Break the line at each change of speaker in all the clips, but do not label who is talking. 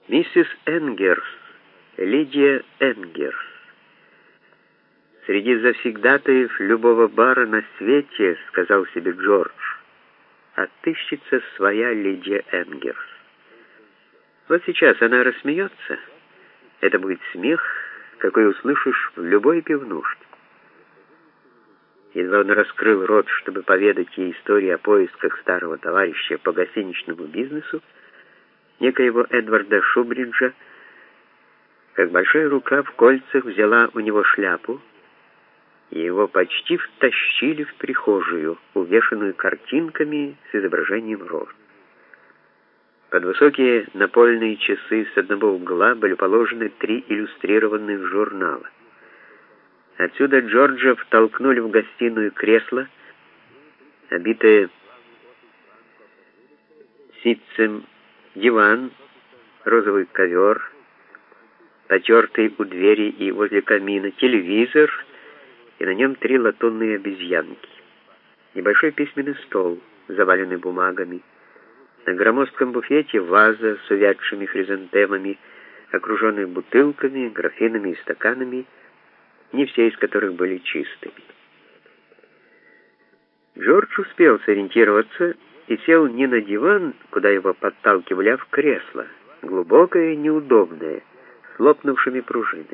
Миссис Энгерс, Лидия Энгерс. «Среди завсегдатаев любого бара на свете, — сказал себе Джордж, — отыщется своя Лидия Энгерс. Вот сейчас она рассмеется. Это будет смех, какой услышишь в любой пивнушке». Едва он раскрыл рот, чтобы поведать ей историю о поисках старого товарища по гостиничному бизнесу, некоего Эдварда Шубриджа, как большая рука в кольцах взяла у него шляпу, и его почти втащили в прихожую, увешанную картинками с изображением роз. Под высокие напольные часы с одного угла были положены 3 иллюстрированных журнала. Отсюда Джорджа втолкнули в гостиную кресло, обитое ситцем, диван, розовый ковер, потертый у двери и возле камина, телевизор, и на нем 3 латунные обезьянки. Небольшой письменный стол, заваленный бумагами. На громоздком буфете ваза с увядшими хризантемами, окруженная бутылками, графинами и стаканами, не все из которых были чистыми. Джордж успел сориентироваться и сел не на диван, куда его подталкивали, а в кресло, глубокое и неудобное, с лопнувшими пружинами.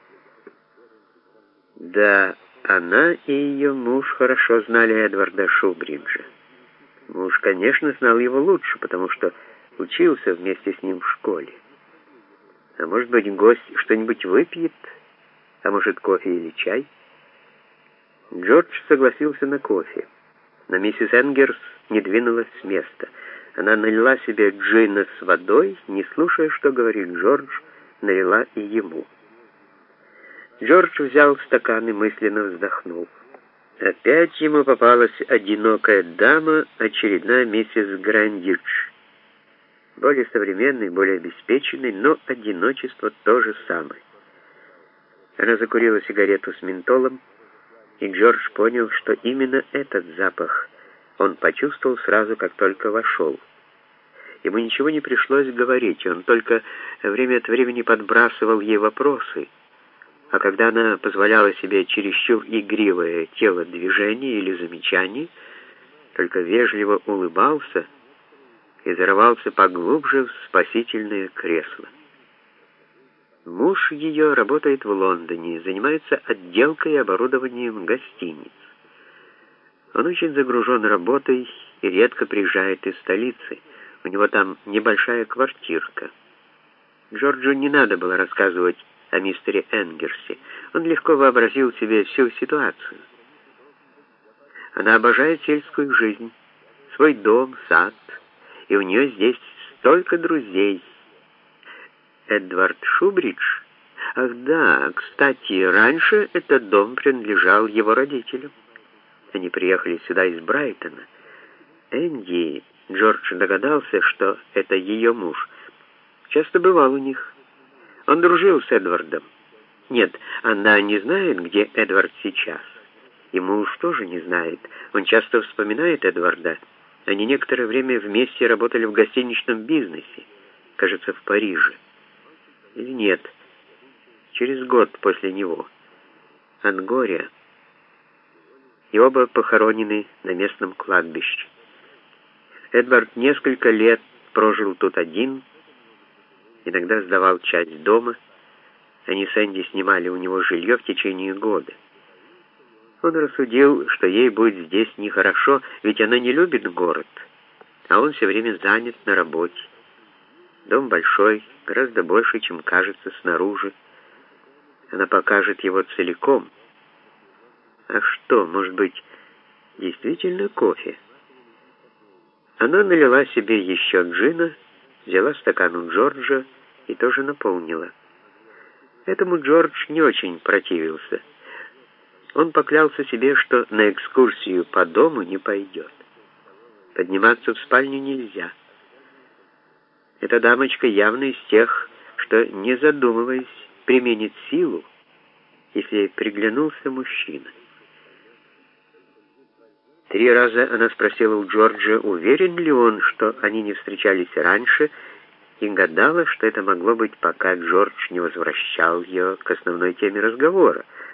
Да, она и ее муж хорошо знали Эдварда Шубриджа. Муж, конечно, знал его лучше, потому что учился вместе с ним в школе. А может быть, гость что-нибудь выпьет, а может, кофе или чай? Джордж согласился на кофе. Но миссис Энгерс не двинулась с места. Она налила себе джина с водой, не слушая, что говорит Джордж, налила и ему. Джордж взял стакан и мысленно вздохнул. Опять ему попалась одинокая дама, очередная миссис Грандидж. Более современный, более обеспеченный, но одиночество то же самое. Она закурила сигарету с ментолом, и Джордж понял, что именно этот запах он почувствовал сразу, как только вошел. Ему ничего не пришлось говорить, он только время от времени подбрасывал ей вопросы, а когда она позволяла себе чересчур игривое телодвижение или замечание, только вежливо улыбался и зарывался поглубже в спасительное кресло. Муж ее работает в Лондоне, занимается отделкой и оборудованием гостиниц. Он очень загружен работой и редко приезжает из столицы. У него там небольшая квартирка. Джорджу не надо было рассказывать о мистере Энгерсе. Он легко вообразил себе всю ситуацию. Она обожает сельскую жизнь, свой дом, сад, и у нее здесь столько друзей. Эдвард Шубридж? Ах да, кстати, раньше этот дом принадлежал его родителям. Они приехали сюда из Брайтона. Энди, Джордж догадался, что это ее муж, часто бывал у них. Он дружил с Эдвардом. Нет, она не знает, где Эдвард сейчас. И муж тоже не знает. Он часто вспоминает Эдварда. Они некоторое время вместе работали в гостиничном бизнесе, кажется, в Париже. Или нет, через год после него. От горя. И оба похоронены на местном кладбище. Эдвард несколько лет прожил тут один, иногда сдавал часть дома. Они с Энди снимали у него жилье в течение года. Он рассудил, что ей будет здесь нехорошо, ведь она не любит город, а он все время занят на работе. Дом большой, гораздо больше, чем кажется снаружи. Она покажет его целиком. А что, может быть, действительно кофе? Она налила себе еще джина, взяла стакан у Джорджа и тоже наполнила. Этому Джордж не очень противился. Он поклялся себе, что на экскурсию по дому не пойдет. Подниматься в спальню нельзя. Эта дамочка явно из тех, что, не задумываясь, применит силу, если ей приглянулся мужчина. 3 раза она спросила у Джорджа, уверен ли он, что они не встречались раньше, и гадала, что это могло быть, пока Джордж не возвращал ее к основной теме разговора,